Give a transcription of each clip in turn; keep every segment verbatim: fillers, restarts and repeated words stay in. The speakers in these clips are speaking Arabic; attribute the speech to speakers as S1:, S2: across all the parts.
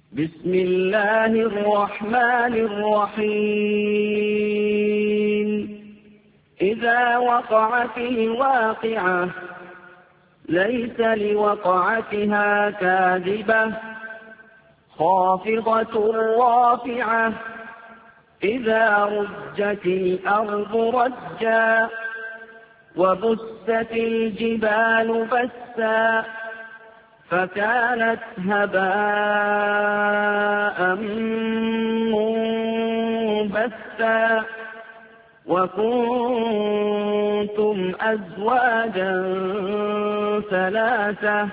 S1: بسم الله الرحمن الرحيم إذا وقعت الواقعة ليس لوقعتها كاذبة خافضة رافعة إذا رجت الأرض رجا وبست الجبال بسا فكانت هباء منبثا وكنتم أزواجا ثلاثة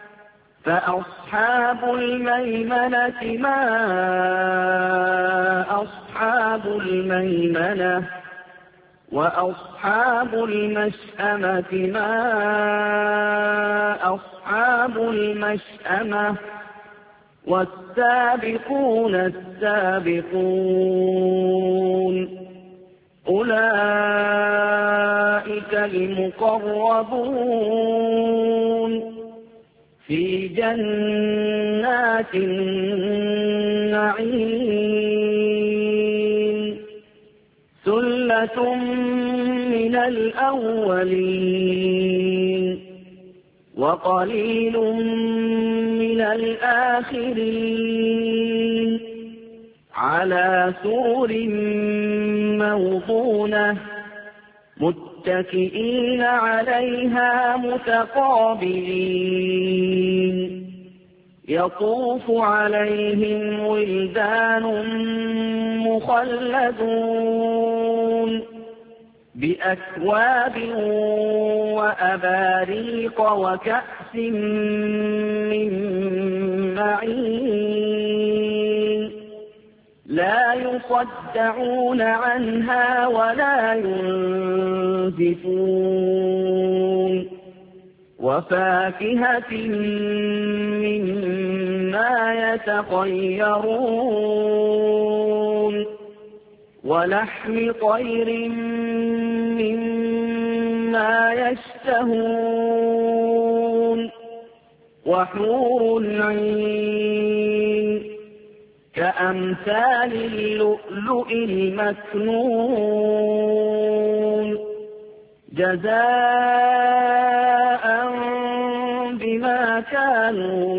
S1: فأصحاب الميمنة ما أصحاب الميمنة وأصحاب المشأمة ما أصحاب المشأمة والسابقون السابقون أولئك المقربون في جنات النعيم ثلة من الأولين وقليل من الآخرين على سرر موضونة متكئين عليها متقابلين يطوف عليهم ولدان مخلدون بأكواب وأباريق وكأس من معين لا يصدعون عنها ولا ينزفون وفاكهة مما يتخيرون ولحم طير مما يشتهون وحور عين كأمثال اللؤلؤ المكنون جزاء بما كانوا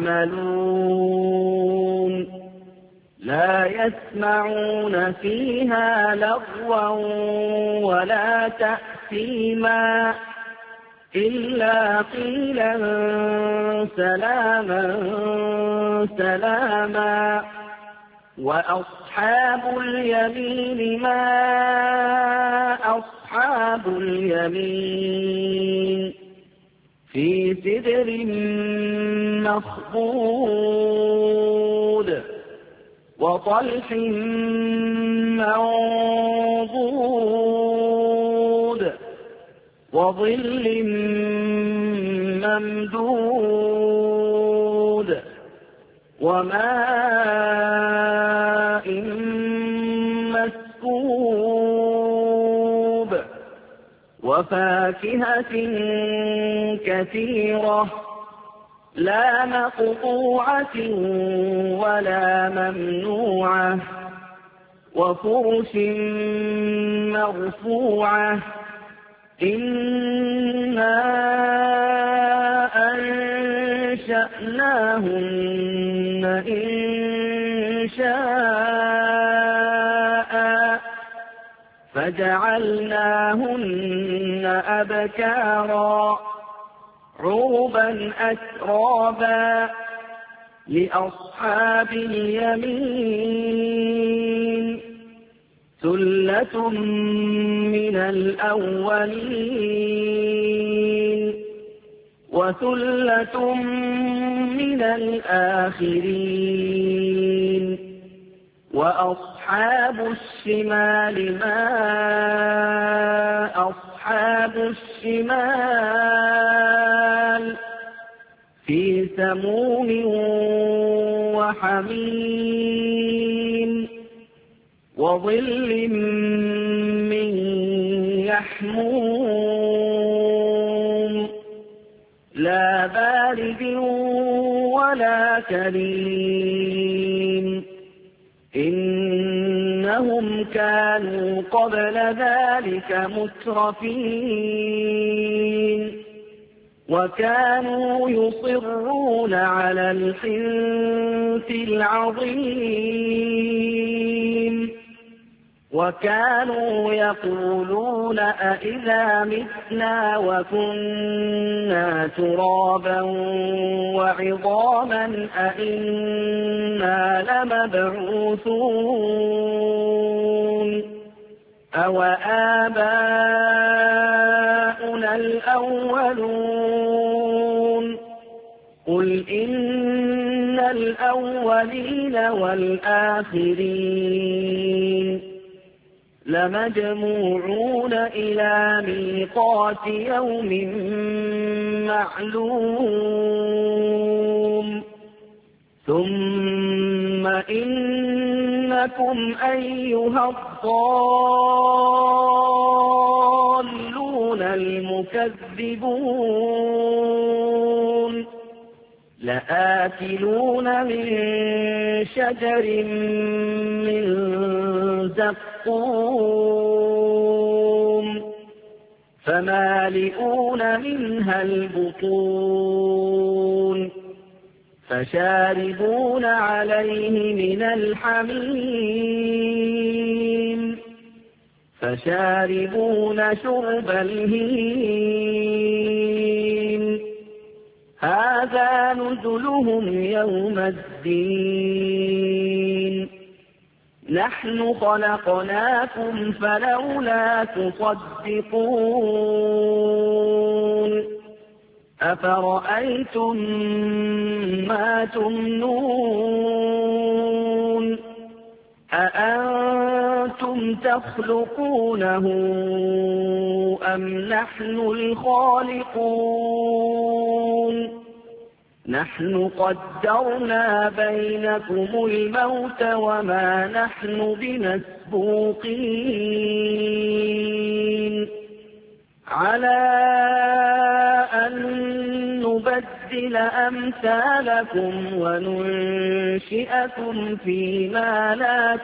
S1: يعملون لا يسمعون فيها لغوا ولا تأثيما إلا قيلا سلاما سلاما وأصحاب اليمين ما أصحاب اليمين في سدر مخضود وطلح منضود وظل ممدود وماء مسكوب وفاكهة كثيرة لا مقطوعة ولا ممنوعة وفرش مرفوعة إنا أنشأناهن إنشاء فجعلناهن أبكارا عربا أترابا لأصحاب اليمين ثلة من الأولين وثلة من الآخرين وأصحاب الشمال ما أصحاب الشمال في سموم وحميم وظل من يحموم لا بارد ولا كريم إنهم كانوا قبل ذلك مترفين وكانوا يصرون على الحنث العظيم وكانوا يقولون أئذا متنا وكنا ترابا وعظاما أئنا لمبعوثون أو آباؤنا الأولون قل إن الأولين والآخرين لمجموعون إلى ميقات يوم معلوم ثم إنكم أيها الضالون المكذبون لآكلون من شجر من زقوم فمالئون منها البطون فشاربون عليه من الحميم فشاربون شرب الهيم هذا نزلهم يوم الدين نحن خلقناكم فلولا تصدقون أفرأيتم ما تمنون أأنتم تخلقونه أم نحن الخالقون نحن قدرنا بينكم الموت وما نحن بمسبوقين على أن نبدل أمثالكم وننشئكم فيما لا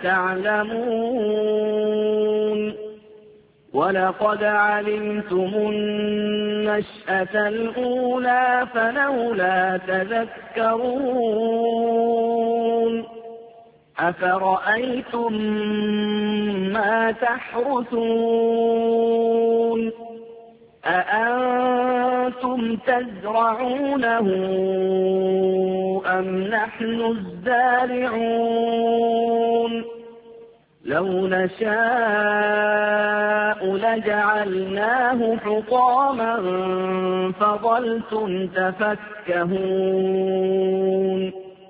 S1: تعلمون ولقد علمتم النشأة الأولى فلولا تذكرون أفرأيتم ما تحرثون أأنتم تزرعونه أم نحن الزارعون لو نشاء لجعلناه حطاما فظلتم تفكهون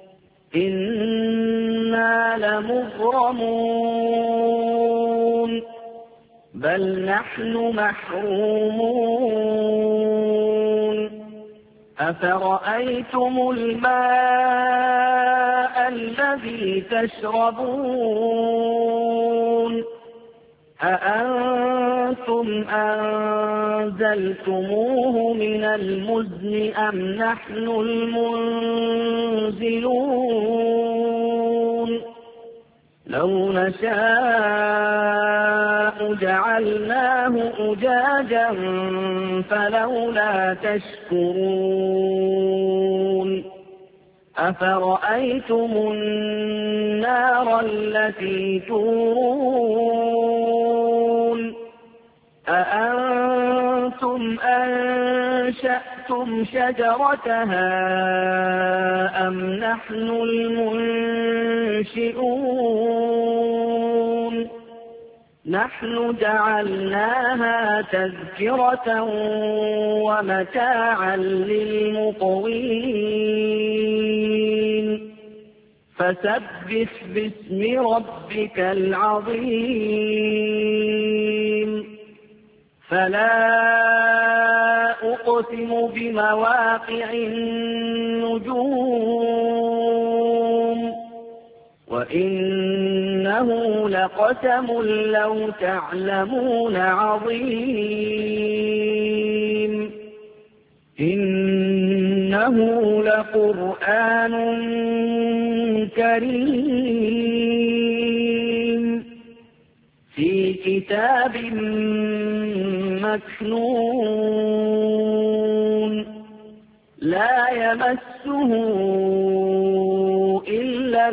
S1: إنا لمغرمون بل نحن محرومون أفرأيتم الماء الذي تشربون أأنتم أنزلتموه من المزن أم نحن المنزلون لو نشاء جعلناه أجاجا فلولا تشكرون أفرأيتم النار التي تورون أأنتم أنشأتم شجرتها أم نحن المنشئون نحن جعلناها تذكرة ومتاعا للمقوين فسبح باسم ربك العظيم فلا أقسم بمواقع النجوم وإنه لقسم لو تعلمون عظيم إن إنه لقرآن كريم في كتاب مكنون لا يمسه إلا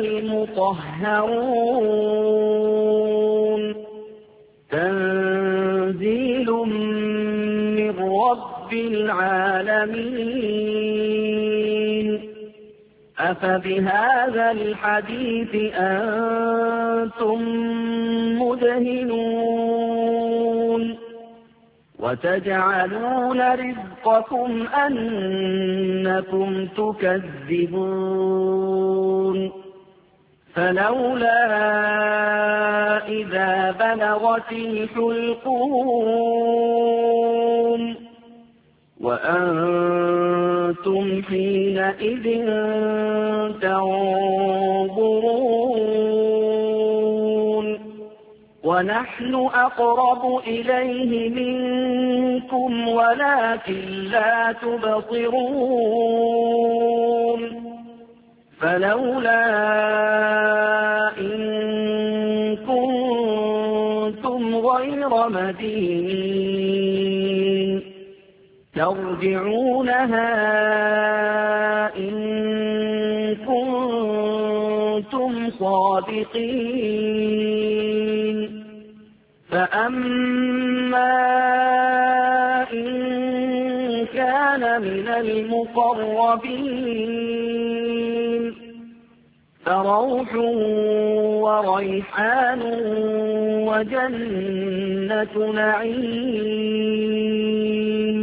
S1: المطهرون تنزيل من رب العالمين أفبهذا الحديث أنتم مدهنون وتجعلون رزقكم أنكم تكذبون فلولا إذا بلغت الحلقوم وأنتم حينئذ تنظرون ونحن أقرب إليه منكم ولكن لا تبصرون فلولا إن كنتم غير مدينين ترجعونها إن كنتم صادقين فأما إن كان من المقربين فروح وريحان وجنة نعيم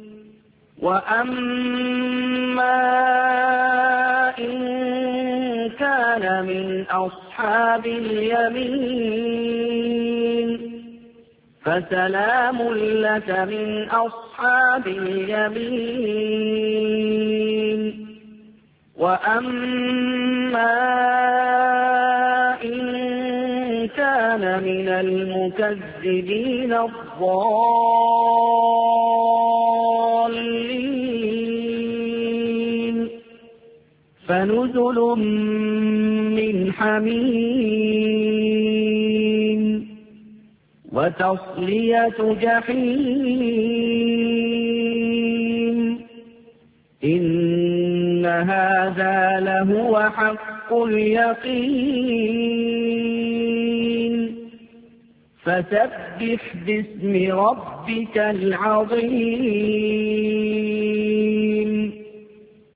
S1: وأما إن كان من أصحاب اليمين فسلام لك من أصحاب اليمين وأما إن كان من المكذبين الضالين فنزل من حميم وتصلية جحيم إن هذا لهو حق اليقين فسبح باسم ربك العظيم